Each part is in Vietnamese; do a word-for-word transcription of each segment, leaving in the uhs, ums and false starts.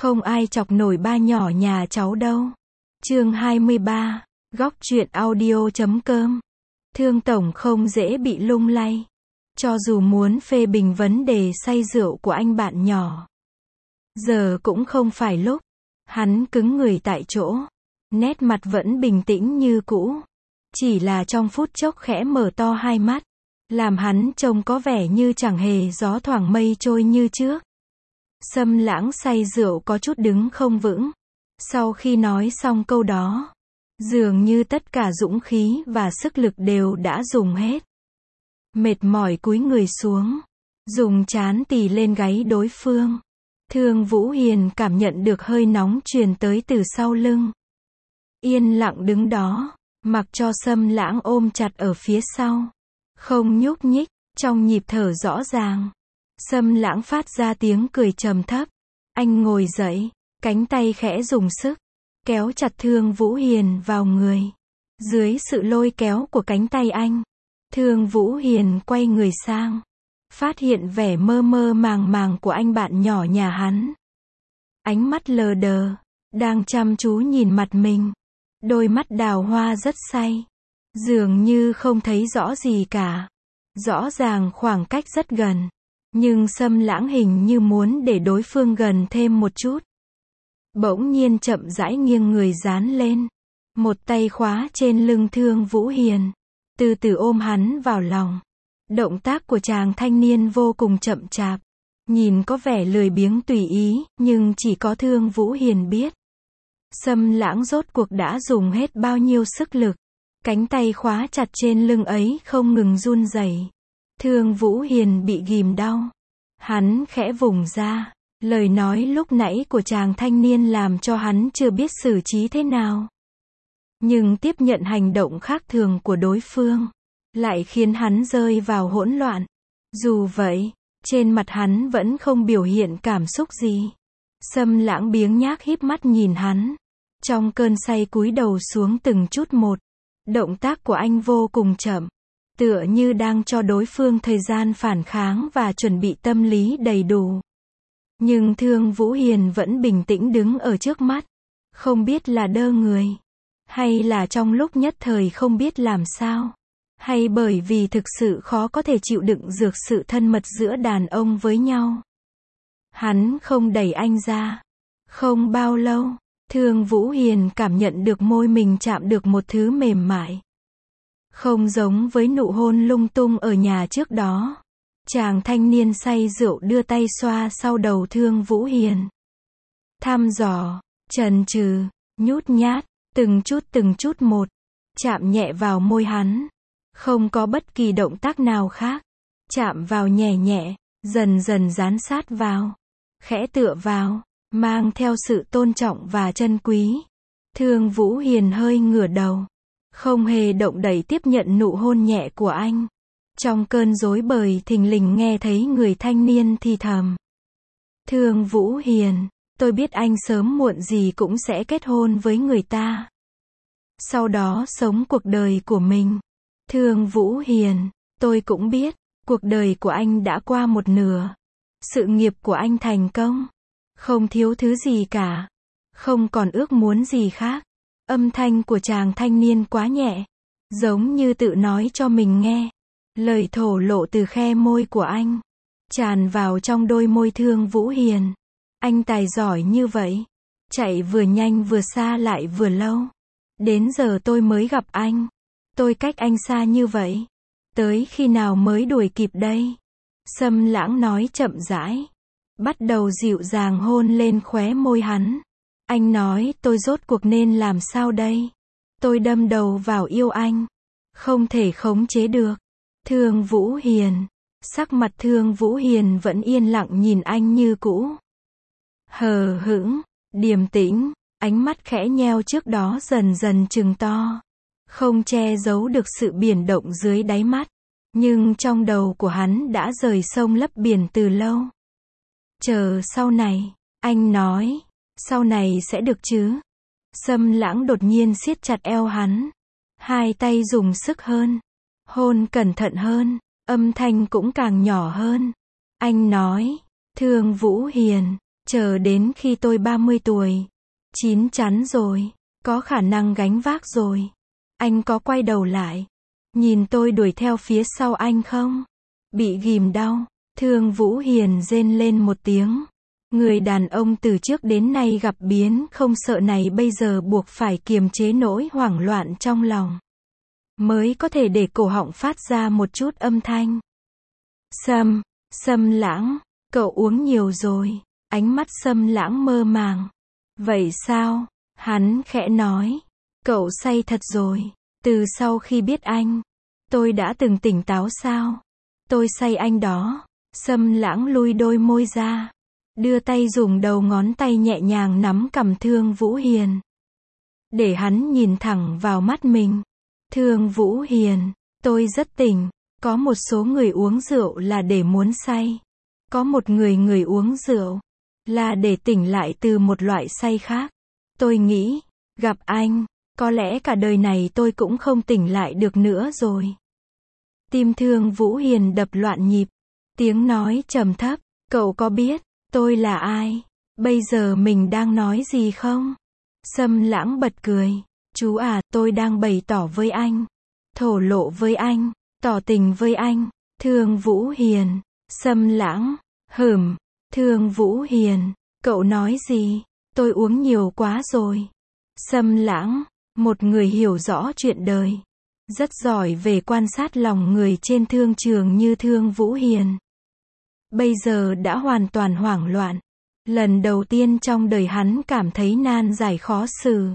Không ai chọc nổi ba nhỏ nhà cháu đâu. Chương hai mươi ba, góc truyện audio chấm com. Thương tổng không dễ bị lung lay. Cho dù muốn phê bình vấn đề say rượu của anh bạn nhỏ, giờ cũng không phải lúc. Hắn cứng người tại chỗ, nét mặt vẫn bình tĩnh như cũ. Chỉ là trong phút chốc khẽ mở to hai mắt, làm hắn trông có vẻ như chẳng hề gió thoảng mây trôi như trước. Sâm Lãng say rượu có chút đứng không vững. Sau khi nói xong câu đó, dường như tất cả dũng khí và sức lực đều đã dùng hết. Mệt mỏi cúi người xuống, dùng trán tì lên gáy đối phương. Thương Vũ Hiền cảm nhận được hơi nóng truyền tới từ sau lưng. Yên lặng đứng đó, mặc cho Sâm Lãng ôm chặt ở phía sau. Không nhúc nhích, trong nhịp thở rõ ràng. Sâm Lãng phát ra tiếng cười trầm thấp. Anh ngồi dậy, cánh tay khẽ dùng sức, kéo chặt Thương Vũ Hiền vào người. Dưới sự lôi kéo của cánh tay anh, Thương Vũ Hiền quay người sang, phát hiện vẻ mơ mơ màng màng của anh bạn nhỏ nhà hắn. Ánh mắt lờ đờ, đang chăm chú nhìn mặt mình. Đôi mắt đào hoa rất say, dường như không thấy rõ gì cả. Rõ ràng khoảng cách rất gần, nhưng Sâm Lãng hình như muốn để đối phương gần thêm một chút. Bỗng nhiên chậm rãi nghiêng người dán lên, một tay khóa trên lưng Thương Vũ Hiền, từ từ ôm hắn vào lòng. Động tác của chàng thanh niên vô cùng chậm chạp, nhìn có vẻ lười biếng tùy ý, nhưng chỉ có Thương Vũ Hiền biết. Sâm Lãng rốt cuộc đã dùng hết bao nhiêu sức lực. Cánh tay khóa chặt trên lưng ấy không ngừng run rẩy. Thương Vũ Hiền bị ghìm đau. Hắn khẽ vùng ra. Lời nói lúc nãy của chàng thanh niên làm cho hắn chưa biết xử trí thế nào. Nhưng tiếp nhận hành động khác thường của đối phương, lại khiến hắn rơi vào hỗn loạn. Dù vậy, trên mặt hắn vẫn không biểu hiện cảm xúc gì. Sâm Lãng biếng nhác híp mắt nhìn hắn. Trong cơn say cúi đầu xuống từng chút một. Động tác của anh vô cùng chậm, tựa như đang cho đối phương thời gian phản kháng và chuẩn bị tâm lý đầy đủ. Nhưng Thương Vũ Hiền vẫn bình tĩnh đứng ở trước mắt, không biết là đơ người, hay là trong lúc nhất thời không biết làm sao, hay bởi vì thực sự khó có thể chịu đựng dược sự thân mật giữa đàn ông với nhau. Hắn không đẩy anh ra. Không bao lâu, Thương Vũ Hiền cảm nhận được môi mình chạm được một thứ mềm mại. Không giống với nụ hôn lung tung ở nhà trước đó. Chàng thanh niên say rượu đưa tay xoa sau đầu Thương Vũ Hiền. Thăm dò, chần chừ, nhút nhát, từng chút từng chút một, chạm nhẹ vào môi hắn. Không có bất kỳ động tác nào khác. Chạm vào nhẹ nhẹ, dần dần dán sát vào, khẽ tựa vào, mang theo sự tôn trọng và trân quý. Thương Vũ Hiền hơi ngửa đầu, không hề động đậy tiếp nhận nụ hôn nhẹ của anh. Trong cơn rối bời thình lình nghe thấy người thanh niên thì thầm. Thương Vũ Hiền, tôi biết anh sớm muộn gì cũng sẽ kết hôn với người ta. Sau đó sống cuộc đời của mình. Thương Vũ Hiền, tôi cũng biết, cuộc đời của anh đã qua một nửa. Sự nghiệp của anh thành công. Không thiếu thứ gì cả. Không còn ước muốn gì khác. Âm thanh của chàng thanh niên quá nhẹ, giống như tự nói cho mình nghe. Lời thổ lộ từ khe môi của anh, tràn vào trong đôi môi Thương Vũ Hiền. Anh tài giỏi như vậy. Chạy vừa nhanh vừa xa lại vừa lâu. Đến giờ tôi mới gặp anh. Tôi cách anh xa như vậy. Tới khi nào mới đuổi kịp đây? Sâm Lãng nói chậm rãi. Bắt đầu dịu dàng hôn lên khóe môi hắn. Anh nói tôi rốt cuộc nên làm sao đây? Tôi đâm đầu vào yêu anh. Không thể khống chế được. Thương Vũ Hiền. Sắc mặt Thương Vũ Hiền vẫn yên lặng nhìn anh như cũ. Hờ hững, điềm tĩnh, ánh mắt khẽ nheo trước đó dần dần trừng to. Không che giấu được sự biển động dưới đáy mắt. Nhưng trong đầu của hắn đã rời sông lấp biển từ lâu. Chờ sau này, anh nói, sau này sẽ được chứ? Sâm Lãng đột nhiên siết chặt eo hắn. Hai tay dùng sức hơn. Hôn cẩn thận hơn. Âm thanh cũng càng nhỏ hơn. Anh nói, Thương Vũ Hiền, Chờ đến khi tôi ba mươi tuổi. Chín chắn rồi. Có khả năng gánh vác rồi. Anh có quay đầu lại. Nhìn tôi đuổi theo phía sau anh không? Bị ghìm đau. Thương Vũ Hiền rên lên một tiếng. Người đàn ông từ trước đến nay gặp biến không sợ này bây giờ buộc phải kiềm chế nỗi hoảng loạn trong lòng. Mới có thể để cổ họng phát ra một chút âm thanh. Sâm, Sâm Lãng, cậu uống nhiều rồi. Ánh mắt Sâm Lãng mơ màng. Vậy sao? Hắn khẽ nói. Cậu say thật rồi. Từ sau khi biết anh, tôi đã từng tỉnh táo sao? Tôi say anh đó. Sâm Lãng lui đôi môi ra. Đưa tay dùng đầu ngón tay nhẹ nhàng nắm cằm Thương Vũ Hiền. Để hắn nhìn thẳng vào mắt mình. Thương Vũ Hiền, tôi rất tỉnh. Có một số người uống rượu là để muốn say. Có một người người uống rượu là để tỉnh lại từ một loại say khác. Tôi nghĩ, gặp anh, có lẽ cả đời này tôi cũng không tỉnh lại được nữa rồi. Tim Thương Vũ Hiền đập loạn nhịp. Tiếng nói trầm thấp, cậu có biết tôi là ai? Bây giờ mình đang nói gì không? Sâm Lãng bật cười. Chú à, tôi đang bày tỏ với anh. Thổ lộ với anh. Tỏ tình với anh. Thương Vũ Hiền. Sâm Lãng. Hửm. Thương Vũ Hiền. Cậu nói gì? Tôi uống nhiều quá rồi. Sâm Lãng. Một người hiểu rõ chuyện đời. Rất giỏi về quan sát lòng người trên thương trường như Thương Vũ Hiền. Bây giờ đã hoàn toàn hoảng loạn. Lần đầu tiên trong đời hắn cảm thấy nan giải khó xử.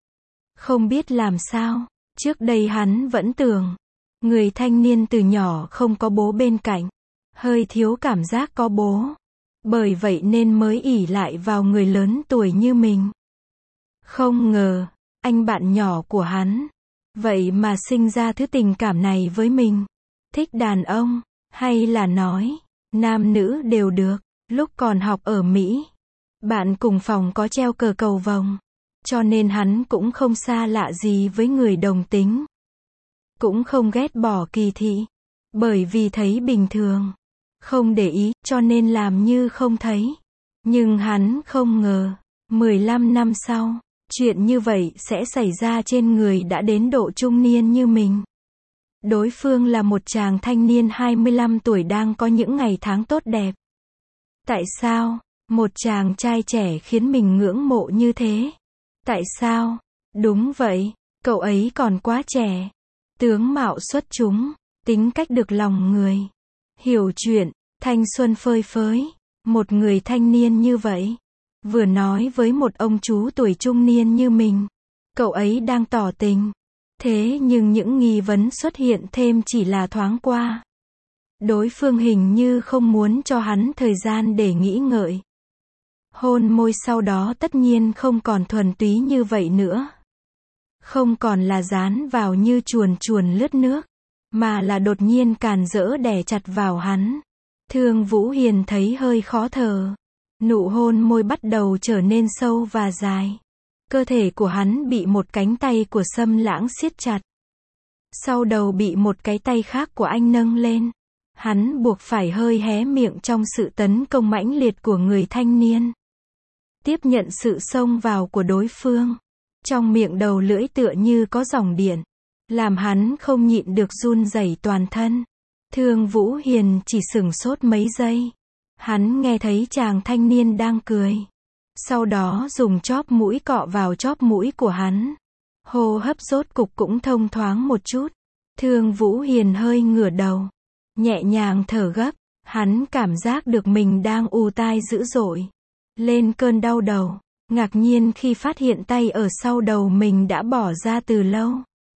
Không biết làm sao. Trước đây hắn vẫn tưởng. Người thanh niên từ nhỏ không có bố bên cạnh. Hơi thiếu cảm giác có bố. Bởi vậy nên mới ỷ lại vào người lớn tuổi như mình. Không ngờ, anh bạn nhỏ của hắn. Vậy mà sinh ra thứ tình cảm này với mình. Thích đàn ông. Hay là nói. Nam nữ đều được. Lúc còn học ở Mỹ. Bạn cùng phòng có treo cờ cầu vồng. Cho nên hắn cũng không xa lạ gì với người đồng tính. Cũng không ghét bỏ kỳ thị. Bởi vì thấy bình thường. Không để ý, cho nên làm như không thấy. Nhưng hắn không ngờ. mười lăm năm sau. Chuyện như vậy sẽ xảy ra trên người đã đến độ trung niên như mình. Đối phương là một chàng thanh niên hai mươi lăm tuổi đang có những ngày tháng tốt đẹp. Tại sao? Một chàng trai trẻ khiến mình ngưỡng mộ như thế. Tại sao? Đúng vậy, cậu ấy còn quá trẻ. Tướng mạo xuất chúng, tính cách được lòng người. Hiểu chuyện, thanh xuân phơi phới. Một người thanh niên như vậy. Vừa nói với một ông chú tuổi trung niên như mình. Cậu ấy đang tỏ tình. Thế nhưng những nghi vấn xuất hiện thêm chỉ là thoáng qua. Đối phương hình như không muốn cho hắn thời gian để nghĩ ngợi. Hôn môi sau đó tất nhiên không còn thuần túy như vậy nữa. Không còn là dán vào như chuồn chuồn lướt nước. Mà là đột nhiên càn rỡ đè chặt vào hắn. Thương Vũ Hiền thấy hơi khó thở. Nụ hôn môi bắt đầu trở nên sâu và dài. Cơ thể của hắn bị một cánh tay của Sâm Lãng siết chặt. Sau đầu bị một cái tay khác của anh nâng lên. Hắn buộc phải hơi hé miệng trong sự tấn công mãnh liệt của người thanh niên. Tiếp nhận sự xông vào của đối phương. Trong miệng đầu lưỡi tựa như có dòng điện. Làm hắn không nhịn được run rẩy toàn thân. Thương Vũ Hiền chỉ sửng sốt mấy giây. Hắn nghe thấy chàng thanh niên đang cười. Sau đó dùng chóp mũi cọ vào chóp mũi của hắn. Hô hấp rốt cục cũng thông thoáng một chút. Thương Vũ Hiền hơi ngửa đầu. Nhẹ nhàng thở gấp. Hắn cảm giác được mình đang ù tai dữ dội. Lên cơn đau đầu. Ngạc nhiên khi phát hiện tay ở sau đầu mình đã bỏ ra từ lâu.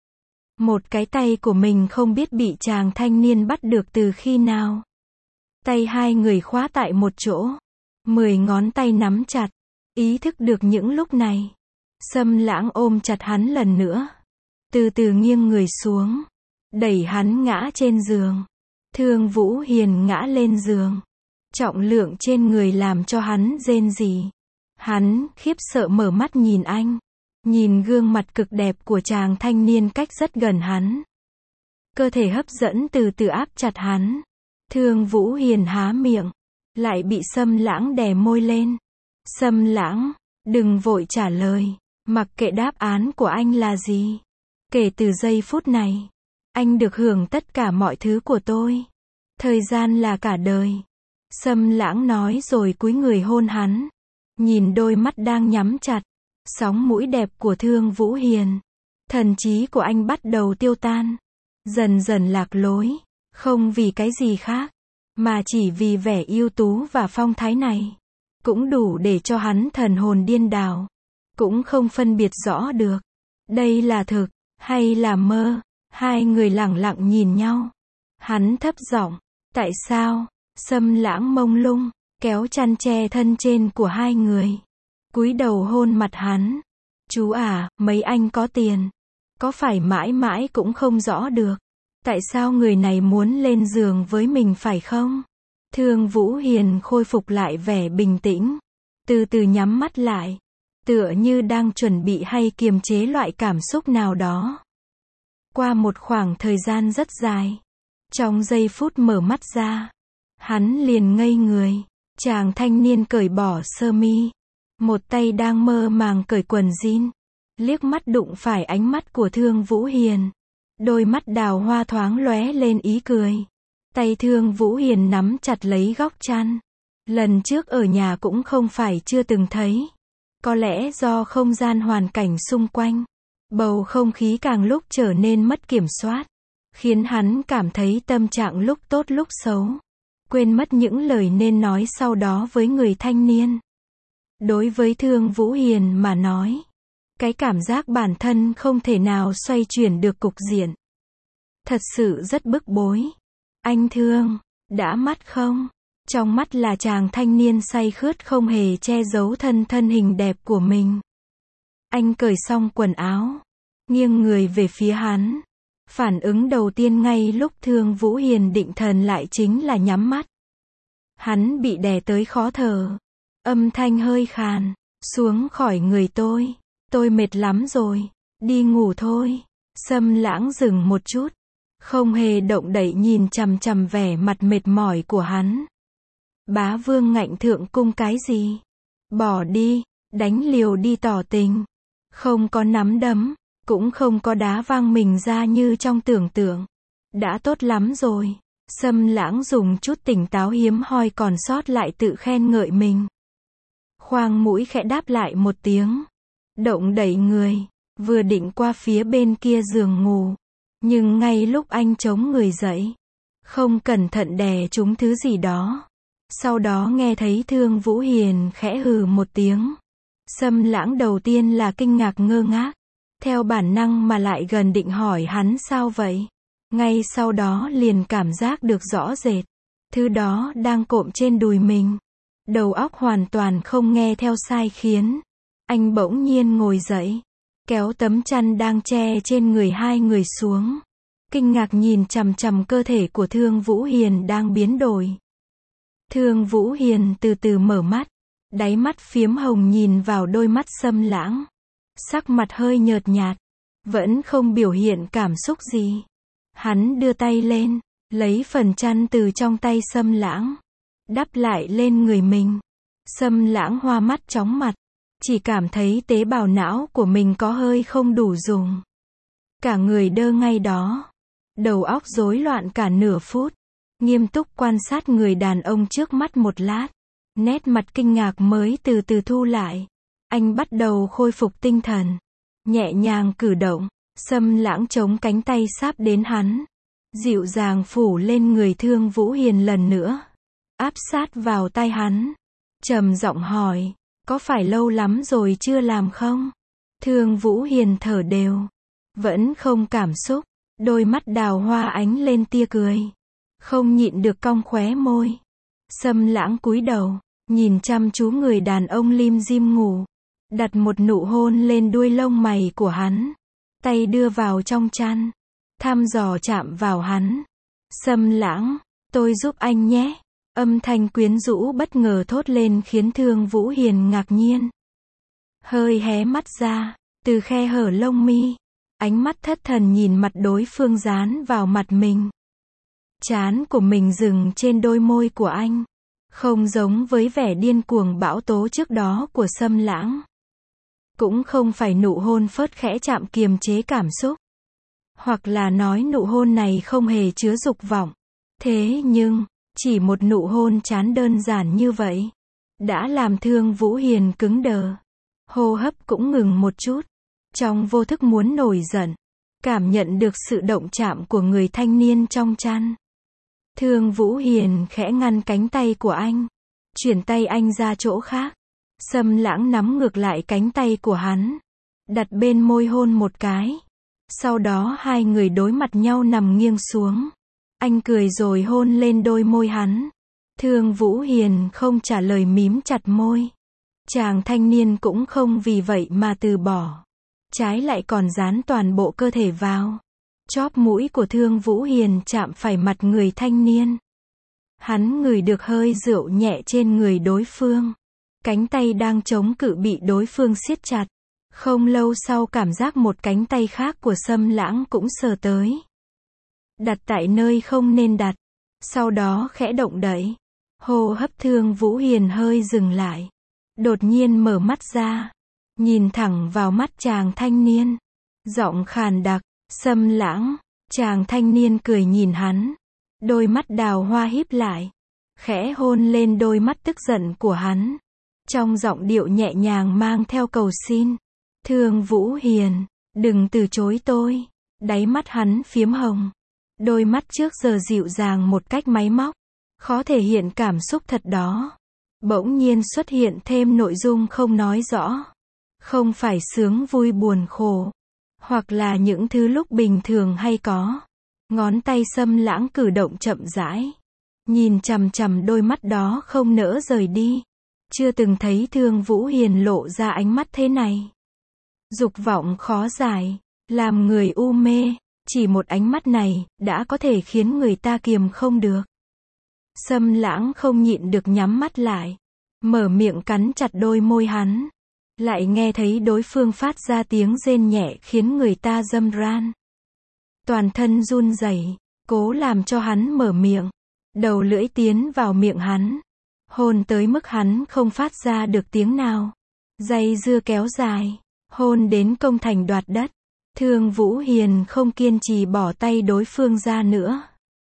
Một cái tay của mình không biết bị chàng thanh niên bắt được từ khi nào. Tay hai người khóa tại một chỗ. Mười ngón tay nắm chặt. Ý thức được những lúc này. Sâm Lãng ôm chặt hắn lần nữa. Từ từ nghiêng người xuống. Đẩy hắn ngã trên giường. Thương Vũ Hiền ngã lên giường. Trọng lượng trên người làm cho hắn rên rỉ. Hắn khiếp sợ mở mắt nhìn anh. Nhìn gương mặt cực đẹp của chàng thanh niên cách rất gần hắn. Cơ thể hấp dẫn từ từ áp chặt hắn. Thương Vũ Hiền há miệng. Lại bị Sâm Lãng đè môi lên. Sâm Lãng, đừng vội trả lời, mặc kệ đáp án của anh là gì. Kể từ giây phút này, anh được hưởng tất cả mọi thứ của tôi. Thời gian là cả đời. Sâm Lãng nói rồi cúi người hôn hắn. Nhìn đôi mắt đang nhắm chặt, sóng mũi đẹp của Thương Vũ Hiền. Thần trí của anh bắt đầu tiêu tan. Dần dần lạc lối. Không vì cái gì khác, mà chỉ vì vẻ ưu tú và phong thái này. Cũng đủ để cho hắn thần hồn điên đảo. Cũng không phân biệt rõ được. Đây là thực, hay là mơ. Hai người lẳng lặng nhìn nhau. Hắn thấp giọng, tại sao? Sâm Lãng mông lung, kéo chăn che thân trên của hai người. Cúi đầu hôn mặt hắn. Chú à, mấy anh có tiền. Có phải mãi mãi cũng không rõ được. Tại sao người này muốn lên giường với mình phải không? Thương Vũ Hiền khôi phục lại vẻ bình tĩnh. Từ từ nhắm mắt lại. Tựa như đang chuẩn bị hay kiềm chế loại cảm xúc nào đó. Qua một khoảng thời gian rất dài. Trong giây phút mở mắt ra. Hắn liền ngây người. Chàng thanh niên cởi bỏ sơ mi. Một tay đang mơ màng cởi quần jean. Liếc mắt đụng phải ánh mắt của Thương Vũ Hiền. Đôi mắt đào hoa thoáng lóe lên ý cười. Tay Thương Vũ Hiền nắm chặt lấy góc chăn. Lần trước ở nhà cũng không phải chưa từng thấy. Có lẽ do không gian hoàn cảnh xung quanh. Bầu không khí càng lúc trở nên mất kiểm soát. Khiến hắn cảm thấy tâm trạng lúc tốt lúc xấu. Quên mất những lời nên nói sau đó với người thanh niên. Đối với Thương Vũ Hiền mà nói. Cái cảm giác bản thân không thể nào xoay chuyển được cục diện. Thật sự rất bức bối. Anh Thương, đã mắt không? Trong mắt là chàng thanh niên say khướt không hề che giấu thân thân hình đẹp của mình. Anh cởi xong quần áo. Nghiêng người về phía hắn. Phản ứng đầu tiên ngay lúc Thương Vũ Hiền định thần lại chính là nhắm mắt. Hắn bị đè tới khó thở. Âm thanh hơi khàn. Xuống khỏi người tôi. Tôi mệt lắm rồi. Đi ngủ thôi. Sâm Lãng dừng một chút. Không hề động đậy nhìn chằm chằm vẻ mặt mệt mỏi của hắn. Bá vương ngạnh thượng cung cái gì? Bỏ đi. Đánh liều đi tỏ tình. Không có nắm đấm. Cũng không có đá văng mình ra như trong tưởng tượng. Đã tốt lắm rồi. Sâm Lãng dùng chút tỉnh táo hiếm hoi còn sót lại tự khen ngợi mình. Khoang mũi khẽ đáp lại một tiếng. Động đẩy người. Vừa định qua phía bên kia giường ngủ. Nhưng ngay lúc anh chống người dậy. Không cẩn thận đè trúng thứ gì đó. Sau đó nghe thấy Thương Vũ Hiền khẽ hừ một tiếng. Sâm Lãng đầu tiên là kinh ngạc ngơ ngác. Theo bản năng mà lại gần định hỏi hắn sao vậy. Ngay sau đó liền cảm giác được rõ rệt. Thứ đó đang cộm trên đùi mình. Đầu óc hoàn toàn không nghe theo sai khiến. Anh bỗng nhiên ngồi dậy. Kéo tấm chăn đang che trên người hai người xuống. Kinh ngạc nhìn chằm chằm cơ thể của Thương Vũ Hiền đang biến đổi. Thương Vũ Hiền từ từ mở mắt. Đáy mắt phiếm hồng nhìn vào đôi mắt Sâm Lãng. Sắc mặt hơi nhợt nhạt. Vẫn không biểu hiện cảm xúc gì. Hắn đưa tay lên. Lấy phần chăn từ trong tay Sâm Lãng. Đắp lại lên người mình. Sâm Lãng hoa mắt chóng mặt. Chỉ cảm thấy tế bào não của mình có hơi không đủ dùng. Cả người đơ ngay đó. Đầu óc rối loạn cả nửa phút. Nghiêm túc quan sát người đàn ông trước mắt một lát. Nét mặt kinh ngạc mới từ từ thu lại. Anh bắt đầu khôi phục tinh thần. Nhẹ nhàng cử động. Sâm Lãng chống cánh tay sáp đến hắn. Dịu dàng phủ lên người Thương Vũ Hiền lần nữa. Áp sát vào tai hắn. Trầm giọng hỏi. Có phải lâu lắm rồi chưa làm không? Thương Vũ Hiền thở đều. Vẫn không cảm xúc. Đôi mắt đào hoa ánh lên tia cười. Không nhịn được cong khóe môi. Sâm Lãng cúi đầu. Nhìn chăm chú người đàn ông lim dim ngủ. Đặt một nụ hôn lên đuôi lông mày của hắn. Tay đưa vào trong chăn. Thăm dò chạm vào hắn. Sâm Lãng, tôi giúp anh nhé. Âm thanh quyến rũ bất ngờ thốt lên khiến Thương Vũ Hiền ngạc nhiên. Hơi hé mắt ra. Từ khe hở lông mi. Ánh mắt thất thần nhìn mặt đối phương dán vào mặt mình. Trán của mình dừng trên đôi môi của anh. Không giống với vẻ điên cuồng bão tố trước đó của Sâm Lãng. Cũng không phải nụ hôn phớt khẽ chạm kiềm chế cảm xúc. Hoặc là nói nụ hôn này không hề chứa dục vọng. Thế nhưng, chỉ một nụ hôn chán đơn giản như vậy, đã làm Thương Vũ Hiền cứng đờ. Hô hấp cũng ngừng một chút. Trong vô thức muốn nổi giận. Cảm nhận được sự động chạm của người thanh niên trong chăn. Thương Vũ Hiền khẽ ngăn cánh tay của anh. Chuyển tay anh ra chỗ khác. Sâm Lãng nắm ngược lại cánh tay của hắn. Đặt bên môi hôn một cái. Sau đó hai người đối mặt nhau nằm nghiêng xuống. Anh cười rồi hôn lên đôi môi hắn. Thương Vũ Hiền không trả lời mím chặt môi. Chàng thanh niên cũng không vì vậy mà từ bỏ. Trái lại còn dán toàn bộ cơ thể vào. Chóp mũi của Thương Vũ Hiền chạm phải mặt người thanh niên. Hắn ngửi được hơi rượu nhẹ trên người đối phương. Cánh tay đang chống cự bị đối phương siết chặt. Không lâu sau cảm giác một cánh tay khác của Sâm Lãng cũng sờ tới. Đặt tại nơi không nên đặt. Sau đó khẽ động đẩy. Hô hấp Thương Vũ Hiền hơi dừng lại. Đột nhiên mở mắt ra. Nhìn thẳng vào mắt chàng thanh niên. Giọng khàn đặc. Sâm Lãng. Chàng thanh niên cười nhìn hắn. Đôi mắt đào hoa híp lại. Khẽ hôn lên đôi mắt tức giận của hắn. Trong giọng điệu nhẹ nhàng mang theo cầu xin. Thương Vũ Hiền, đừng từ chối tôi. Đáy mắt hắn phiếm hồng. Đôi mắt trước giờ dịu dàng một cách máy móc. Khó thể hiện cảm xúc thật đó. Bỗng nhiên xuất hiện thêm nội dung không nói rõ. Không phải sướng vui buồn khổ. Hoặc là những thứ lúc bình thường hay có. Ngón tay Sâm Lãng cử động chậm rãi. Nhìn chằm chằm đôi mắt đó không nỡ rời đi. Chưa từng thấy Thương Vũ Hiền lộ ra ánh mắt thế này. Dục vọng khó giải. Làm người u mê. Chỉ một ánh mắt này, đã có thể khiến người ta kiềm không được. Sâm Lãng không nhịn được nhắm mắt lại. Mở miệng cắn chặt đôi môi hắn. Lại nghe thấy đối phương phát ra tiếng rên nhẹ khiến người ta râm ran. Toàn thân run rẩy, cố làm cho hắn mở miệng. Đầu lưỡi tiến vào miệng hắn. Hôn tới mức hắn không phát ra được tiếng nào. Dây dưa kéo dài. Hôn đến công thành đoạt đất. Thương Vũ Hiền không kiên trì bỏ tay đối phương ra nữa.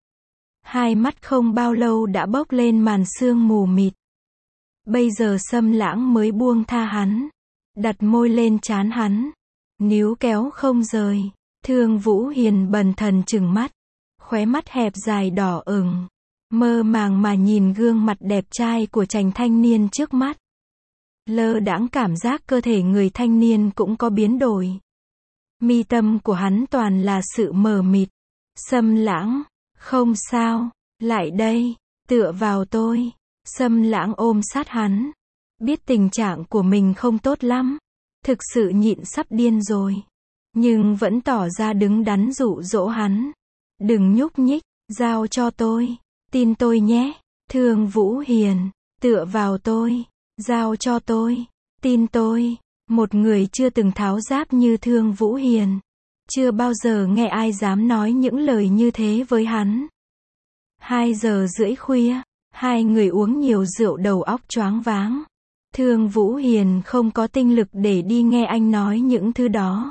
Hai mắt không bao lâu đã bốc lên màn sương mù mịt. Bây giờ Sâm Lãng mới buông tha hắn. Đặt môi lên trán hắn. Níu kéo không rời. Thương Vũ Hiền bần thần trừng mắt. Khóe mắt hẹp dài đỏ ửng. Mơ màng mà nhìn gương mặt đẹp trai của chàng thanh niên trước mắt. Lơ đãng cảm giác cơ thể người thanh niên cũng có biến đổi. Mi tâm của hắn toàn là sự mờ mịt. Sâm Lãng, không sao, lại đây, tựa vào tôi. Sâm Lãng ôm sát hắn. Biết tình trạng của mình không tốt lắm. Thực sự nhịn sắp điên rồi. Nhưng vẫn tỏ ra đứng đắn dụ dỗ hắn. Đừng nhúc nhích, giao cho tôi. Tin tôi nhé. Thương Vũ Hiền, tựa vào tôi. Giao cho tôi. Tin tôi. Một người chưa từng tháo giáp như Thương Vũ Hiền. Chưa bao giờ nghe ai dám nói những lời như thế với hắn. Hai giờ rưỡi khuya. Hai người uống nhiều rượu đầu óc choáng váng. Thương Vũ Hiền không có tinh lực để đi nghe anh nói những thứ đó.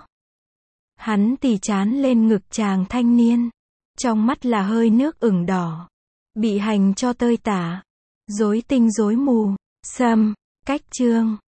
Hắn tì chán lên ngực chàng thanh niên. Trong mắt là hơi nước ửng đỏ. Bị hành cho tơi tả. Rối tinh rối mù. Sâm, cách chương.